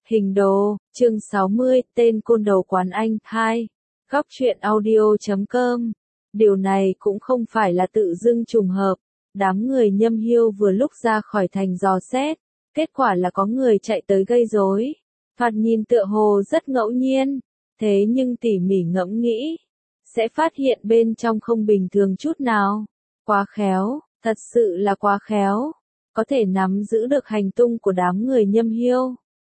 Hình đồ, chương 60, tên côn đồ quán Anh, 2. Góc truyện audio.com. Điều này cũng không phải là tự dưng trùng hợp. Đám người Nhâm Hiêu vừa lúc ra khỏi thành dò xét. Kết quả là có người chạy tới gây rối. Thoạt nhìn tựa hồ rất ngẫu nhiên. Thế nhưng tỉ mỉ ngẫm nghĩ, sẽ phát hiện bên trong không bình thường chút nào. Quá khéo, thật sự là quá khéo. Có thể nắm giữ được hành tung của đám người Nhâm Hiêu.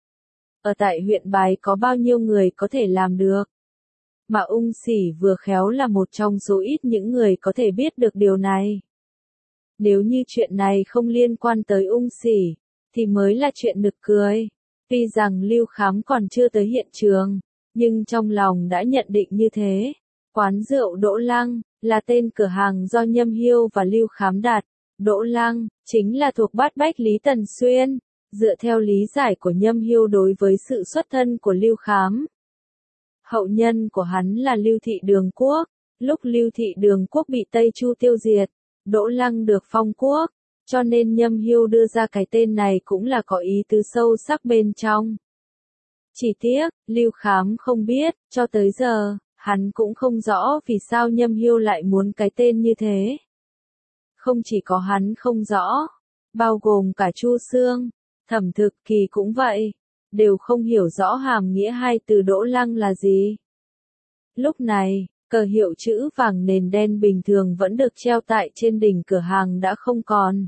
Ở tại huyện Bài có bao nhiêu người có thể làm được? Mà Ung Sỉ vừa khéo là một trong số ít những người có thể biết được điều này. Nếu như chuyện này không liên quan tới Ung Sỉ, thì mới là chuyện nực cười. Tuy rằng Lưu Khám còn chưa tới hiện trường, nhưng trong lòng đã nhận định như thế. Quán rượu Đỗ Lăng là tên cửa hàng do Nhâm Hiêu và Lưu Khám đặt. Đỗ Lăng chính là thuộc bát bách Lý Tần Xuyên. Dựa theo lý giải của Nhâm Hiêu đối với sự xuất thân của Lưu Khám, hậu nhân của hắn là Lưu Thị Đường Quốc. Lúc Lưu Thị Đường Quốc bị Tây Chu tiêu diệt, Đỗ Lăng được phong quốc, cho nên Nhâm Hiêu đưa ra cái tên này cũng là có ý tứ sâu sắc bên trong. Chỉ tiếc, Lưu Khám không biết, cho tới giờ, hắn cũng không rõ vì sao Nhâm Hiêu lại muốn cái tên như thế. Không chỉ có hắn không rõ, bao gồm cả Chu Xương, Thẩm Thực Kỳ cũng vậy, đều không hiểu rõ hàm nghĩa hai từ Đỗ Lăng là gì. Lúc này, cờ hiệu chữ vàng nền đen bình thường vẫn được treo tại trên đỉnh cửa hàng đã không còn.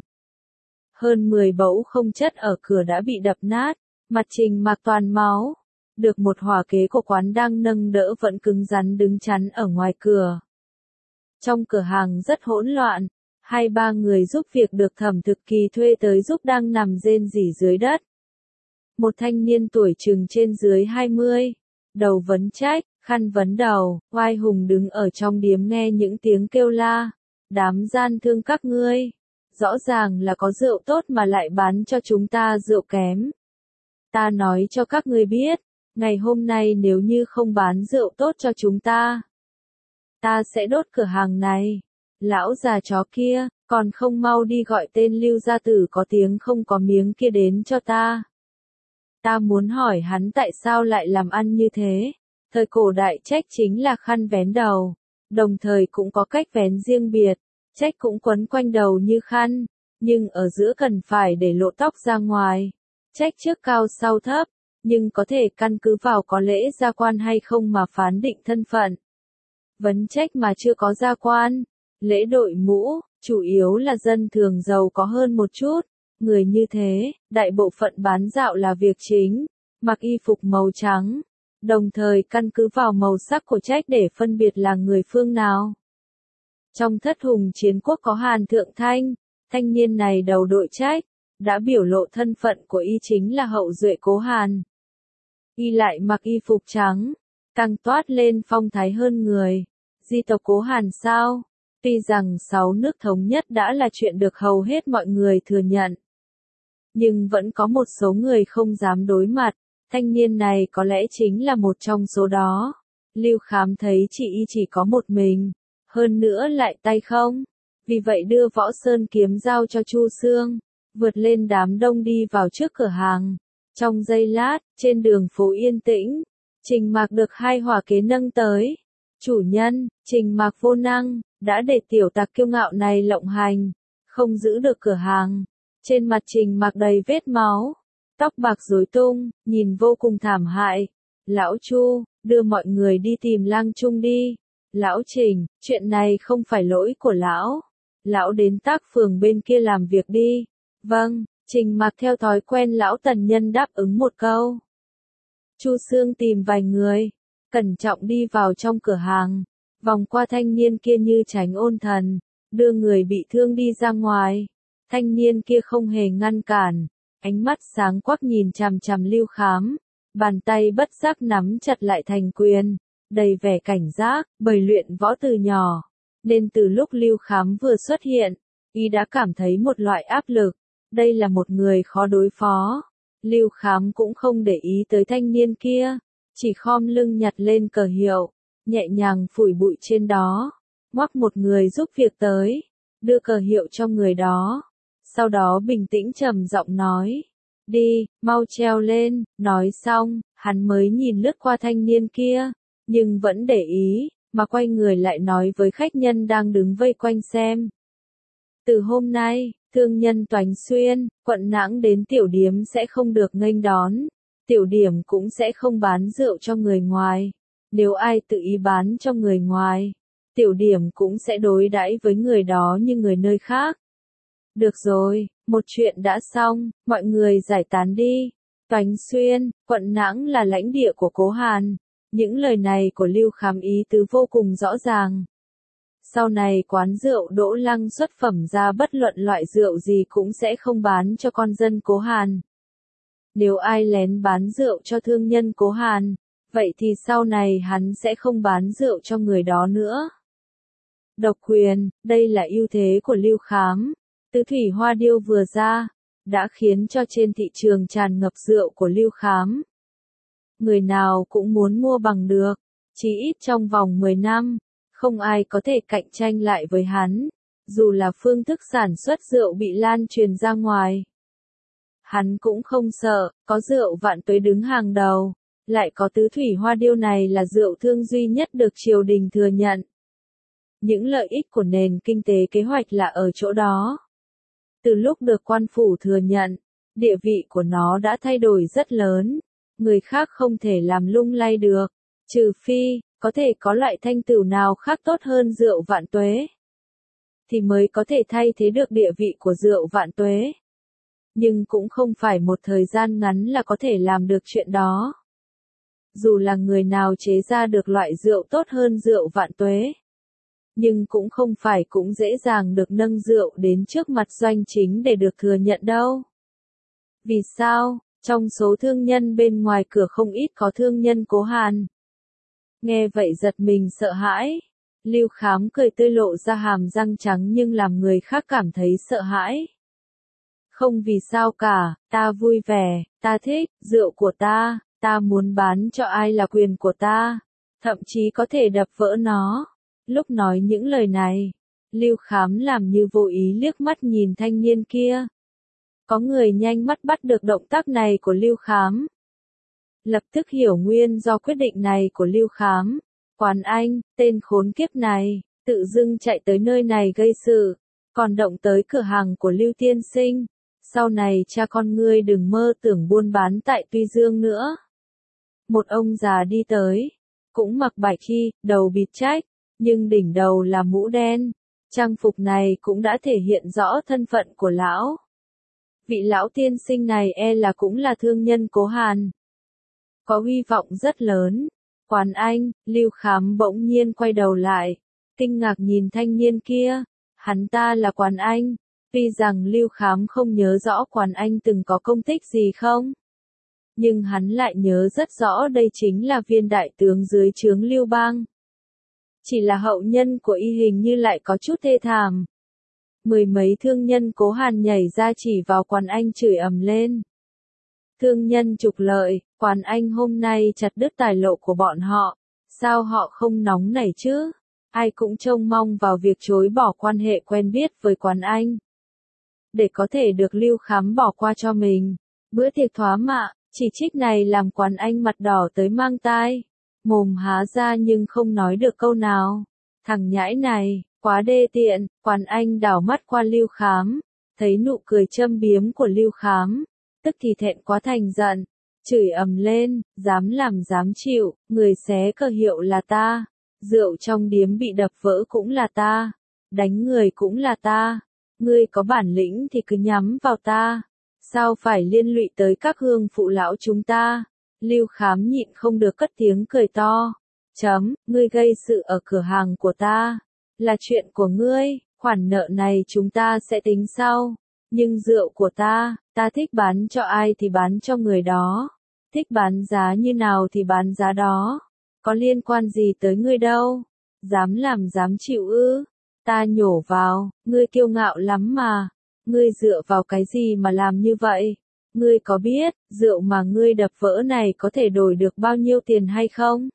Hơn 10 bẫu không chất ở cửa đã bị đập nát, mặt Trình Mạc toàn máu. Được một hỏa kế của quán đang nâng đỡ vẫn cứng rắn đứng chắn ở ngoài cửa. Trong cửa hàng rất hỗn loạn. 2-3 người giúp việc được Thẩm Thực Kỳ thuê tới giúp đang nằm rên rỉ dưới đất. Một thanh niên tuổi chừng trên dưới 20, đầu vấn trách, khăn vấn đầu, oai hùng đứng ở trong điếm nghe những tiếng kêu la. Đám gian thương các ngươi, rõ ràng là có rượu tốt mà lại bán cho chúng ta rượu kém. Ta nói cho các ngươi biết, ngày hôm nay nếu như không bán rượu tốt cho chúng ta sẽ đốt cửa hàng này. Lão già chó kia, còn không mau đi gọi tên Lưu gia tử có tiếng không có miếng kia đến cho ta. Ta muốn hỏi hắn tại sao lại làm ăn như thế. Thời cổ đại trách chính là khăn vén đầu, đồng thời cũng có cách vén riêng biệt, trách cũng quấn quanh đầu như khăn, nhưng ở giữa cần phải để lộ tóc ra ngoài. Trách trước cao sau thấp, nhưng có thể căn cứ vào có lễ gia quan hay không mà phán định thân phận. Vấn trách mà chưa có gia quan, lễ đội mũ, chủ yếu là dân thường giàu có hơn một chút. Người như thế, đại bộ phận bán dạo là việc chính, mặc y phục màu trắng, đồng thời căn cứ vào màu sắc của trách để phân biệt là người phương nào. Trong Thất Hùng Chiến Quốc có Hàn Thượng Thanh, thanh niên này đầu đội trách, đã biểu lộ thân phận của y chính là hậu duệ Cố Hàn. Y lại mặc y phục trắng, càng toát lên phong thái hơn người. Di tộc Cố Hàn sao? Tuy rằng 6 nước thống nhất đã là chuyện được hầu hết mọi người thừa nhận, nhưng vẫn có một số người không dám đối mặt. Thanh niên này có lẽ chính là một trong số đó. Lưu Khám thấy chị y chỉ có một mình, hơn nữa lại tay không, vì vậy đưa Võ Sơn kiếm giao cho Chu Xương, vượt lên đám đông đi vào trước cửa hàng. Trong giây lát, trên đường phố yên tĩnh, Trình Mạc được 2 hỏa kế nâng tới. Chủ nhân, Trình Mạc vô năng, đã để tiểu tặc kiêu ngạo này lộng hành, không giữ được cửa hàng. Trên mặt Trình Mạc đầy vết máu, tóc bạc rối tung, nhìn vô cùng thảm hại. Lão Chu, đưa mọi người đi tìm Lang Trung đi. Lão Trình, chuyện này không phải lỗi của lão. Lão đến Tác Phường bên kia làm việc đi. Vâng, Trình Mạc theo thói quen lão tần nhân đáp ứng một câu. Chu Xương tìm vài người, cẩn trọng đi vào trong cửa hàng, vòng qua thanh niên kia như tránh ôn thần, đưa người bị thương đi ra ngoài. Thanh niên kia không hề ngăn cản, ánh mắt sáng quắc nhìn chằm chằm Lưu Khám, bàn tay bất giác nắm chặt lại thành quyền, đầy vẻ cảnh giác, bởi luyện võ từ nhỏ, nên từ lúc Lưu Khám vừa xuất hiện, y đã cảm thấy một loại áp lực, đây là một người khó đối phó. Lưu Khám cũng không để ý tới thanh niên kia, chỉ khom lưng nhặt lên cờ hiệu, nhẹ nhàng phủi bụi trên đó, ngoắc một người giúp việc tới, đưa cờ hiệu cho người đó. Sau đó bình tĩnh trầm giọng nói, Đi, mau treo lên, nói xong, hắn mới nhìn lướt qua thanh niên kia, nhưng vẫn để ý, mà quay người lại nói với khách nhân đang đứng vây quanh xem. Từ hôm nay, thương nhân Toánh Xuyên, quận Nãng đến tiểu điếm sẽ không được nghênh đón, tiểu điểm cũng sẽ không bán rượu cho người ngoài. Nếu ai tự ý bán cho người ngoài, tiểu điểm cũng sẽ đối đãi với người đó như người nơi khác. Được rồi, một chuyện đã xong, mọi người giải tán đi. Toánh Xuyên, quận Nãng là lãnh địa của Cố Hàn. Những lời này của Lưu Khám ý tứ vô cùng rõ ràng. Sau này quán rượu Đỗ Lăng xuất phẩm ra bất luận loại rượu gì cũng sẽ không bán cho con dân Cố Hàn. Nếu ai lén bán rượu cho thương nhân Cố Hàn, vậy thì sau này hắn sẽ không bán rượu cho người đó nữa. Độc quyền, đây là ưu thế của Lưu Khám. Tứ thủy hoa điêu vừa ra, đã khiến cho trên thị trường tràn ngập rượu của Lưu Khám. Người nào cũng muốn mua bằng được, chỉ ít trong vòng 10 năm, không ai có thể cạnh tranh lại với hắn, dù là phương thức sản xuất rượu bị lan truyền ra ngoài. Hắn cũng không sợ, có rượu Vạn Tuế đứng hàng đầu, lại có tứ thủy hoa điêu này là rượu thương duy nhất được triều đình thừa nhận. Những lợi ích của nền kinh tế kế hoạch là ở chỗ đó. Từ lúc được quan phủ thừa nhận, địa vị của nó đã thay đổi rất lớn, người khác không thể làm lung lay được, trừ phi, có thể có loại thanh tửu nào khác tốt hơn rượu Vạn Tuế, thì mới có thể thay thế được địa vị của rượu Vạn Tuế. Nhưng cũng không phải một thời gian ngắn là có thể làm được chuyện đó. Dù là người nào chế ra được loại rượu tốt hơn rượu Vạn Tuế, nhưng cũng không phải cũng dễ dàng được nâng rượu đến trước mặt doanh chính để được thừa nhận đâu. Vì sao? Trong số thương nhân bên ngoài cửa không ít có thương nhân Cố Hàn. Nghe vậy giật mình sợ hãi. Lưu Khám cười tươi lộ ra hàm răng trắng nhưng làm người khác cảm thấy sợ hãi. Không vì sao cả, ta vui vẻ, ta thích, rượu của ta muốn bán cho ai là quyền của ta, thậm chí có thể đập vỡ nó. Lúc nói những lời này, Lưu Khám làm như vô ý liếc mắt nhìn thanh niên kia. Có người nhanh mắt bắt được động tác này của Lưu Khám. Lập tức hiểu nguyên do quyết định này của Lưu Khám. Quán Anh, tên khốn kiếp này, tự dưng chạy tới nơi này gây sự, còn động tới cửa hàng của Lưu tiên sinh. Sau này cha con ngươi đừng mơ tưởng buôn bán tại Tuy Dương nữa. Một ông già đi tới, cũng mặc bạch y, đầu bịt trách, nhưng đỉnh đầu là mũ đen. Trang phục này cũng đã thể hiện rõ thân phận của lão. Vị lão tiên sinh này e là cũng là thương nhân Cố Hàn. Có hy vọng rất lớn. Quán Anh, Lưu Khám bỗng nhiên quay đầu lại, kinh ngạc nhìn thanh niên kia. Hắn ta là Quán Anh. Tuy rằng Lưu Khám không nhớ rõ Quán Anh từng có công tích gì không, nhưng hắn lại nhớ rất rõ đây chính là viên đại tướng dưới trướng Lưu Bang. Chỉ là hậu nhân của y hình như lại có chút thê thảm. Mười mấy thương nhân Cố Hàn nhảy ra chỉ vào Quán Anh chửi ầm lên. Thương nhân trục lợi, Quán Anh hôm nay chặt đứt tài lộ của bọn họ, sao họ không nóng nảy chứ? Ai cũng trông mong vào việc chối bỏ quan hệ quen biết với Quán Anh, để có thể được Lưu Khám bỏ qua cho mình. Bữa tiệc thoá mạ, chỉ trích này làm Quán Anh mặt đỏ tới mang tai, mồm há ra nhưng không nói được câu nào. Thằng nhãi này, quá đê tiện. Quán Anh đảo mắt qua Lưu Khám, thấy nụ cười châm biếm của Lưu Khám, tức thì thẹn quá thành giận, chửi ầm lên, dám làm dám chịu, người xé cờ hiệu là ta, rượu trong điếm bị đập vỡ cũng là ta, đánh người cũng là ta, ngươi có bản lĩnh thì cứ nhắm vào ta, sao phải liên lụy tới các hương phụ lão chúng ta. Lưu Khám nhịn không được cất tiếng cười to. Ngươi gây sự ở cửa hàng của ta, là chuyện của ngươi, khoản nợ này chúng ta sẽ tính sau. Nhưng rượu của ta thích bán cho ai thì bán cho người đó, thích bán giá như nào thì bán giá đó, có liên quan gì tới ngươi đâu, dám làm dám chịu ư? Ta nhổ vào, ngươi kiêu ngạo lắm mà, ngươi dựa vào cái gì mà làm như vậy? Ngươi có biết, rượu mà ngươi đập vỡ này có thể đổi được bao nhiêu tiền hay không?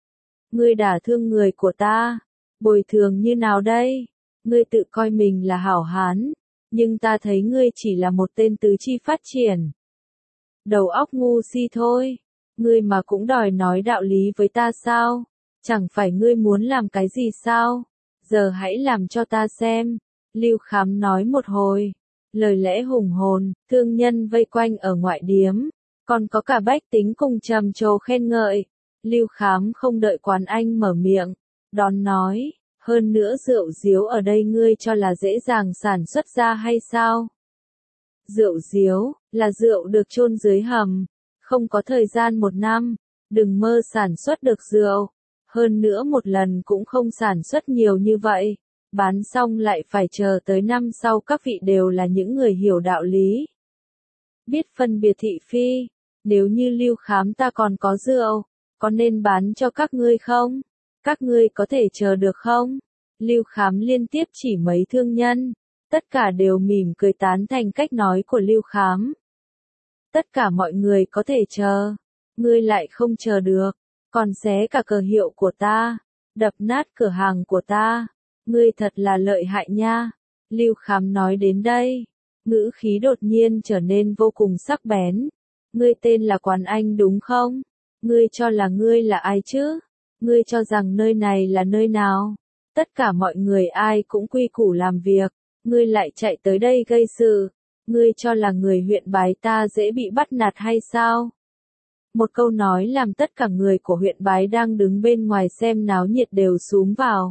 Ngươi đả thương người của ta, bồi thường như nào đây? Ngươi tự coi mình là hảo hán, nhưng ta thấy ngươi chỉ là một tên tứ chi phát triển. đầu óc ngu si thôi. Ngươi mà cũng đòi nói đạo lý với ta sao? Chẳng phải ngươi muốn làm cái gì sao? Giờ hãy làm cho ta xem. Lưu Khám nói một hồi, lời lẽ hùng hồn, thương nhân vây quanh ở ngoại điếm, còn có cả bách tính cùng trầm trồ khen ngợi. Lưu Khám không đợi Quán Anh mở miệng, đón nói, hơn nữa rượu diếu ở đây ngươi cho là dễ dàng sản xuất ra hay sao? Rượu diếu, là rượu được chôn dưới hầm, không có thời gian 1 năm, đừng mơ sản xuất được rượu. Hơn nữa một lần cũng không sản xuất nhiều như vậy, bán xong lại phải chờ tới năm sau. Các vị đều là những người hiểu đạo lý, biết phân biệt thị phi. Nếu như Lưu Khám ta còn có rượu, có nên bán cho các ngươi không? Các ngươi có thể chờ được không? Lưu Khám liên tiếp chỉ mấy thương nhân, tất cả đều mỉm cười tán thành cách nói của Lưu Khám. Tất cả mọi người có thể chờ, ngươi lại không chờ được, còn xé cả cờ hiệu của ta, đập nát cửa hàng của ta, ngươi thật là lợi hại nha. Lưu Khám nói đến đây, ngữ khí đột nhiên trở nên vô cùng sắc bén. Ngươi tên là Quán Anh đúng không? Ngươi cho là ngươi là ai chứ? Ngươi cho rằng nơi này là nơi nào? Tất cả mọi người ai cũng quy củ làm việc, ngươi lại chạy tới đây gây sự. Ngươi cho là người huyện Bái ta dễ bị bắt nạt hay sao? Một câu nói làm tất cả người của huyện Bái đang đứng bên ngoài xem náo nhiệt đều xúm vào.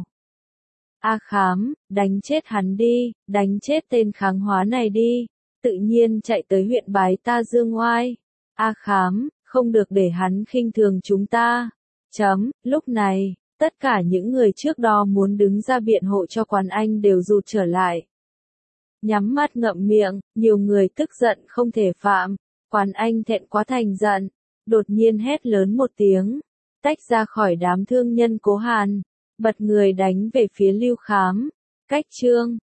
A Khám, đánh chết hắn đi, đánh chết tên kháng hóa này đi, tự nhiên chạy tới huyện Bái ta dương oai. A Khám, không được để hắn khinh thường chúng ta. Lúc này, tất cả những người trước đó muốn đứng ra biện hộ cho Quán Anh đều rụt trở lại. Nhắm mắt ngậm miệng, nhiều người tức giận không thể phạm. Quán Anh thẹn quá thành giận, đột nhiên hét lớn một tiếng, tách ra khỏi đám thương nhân Cố Hàn, bật người đánh về phía Lưu Khám. Cách chương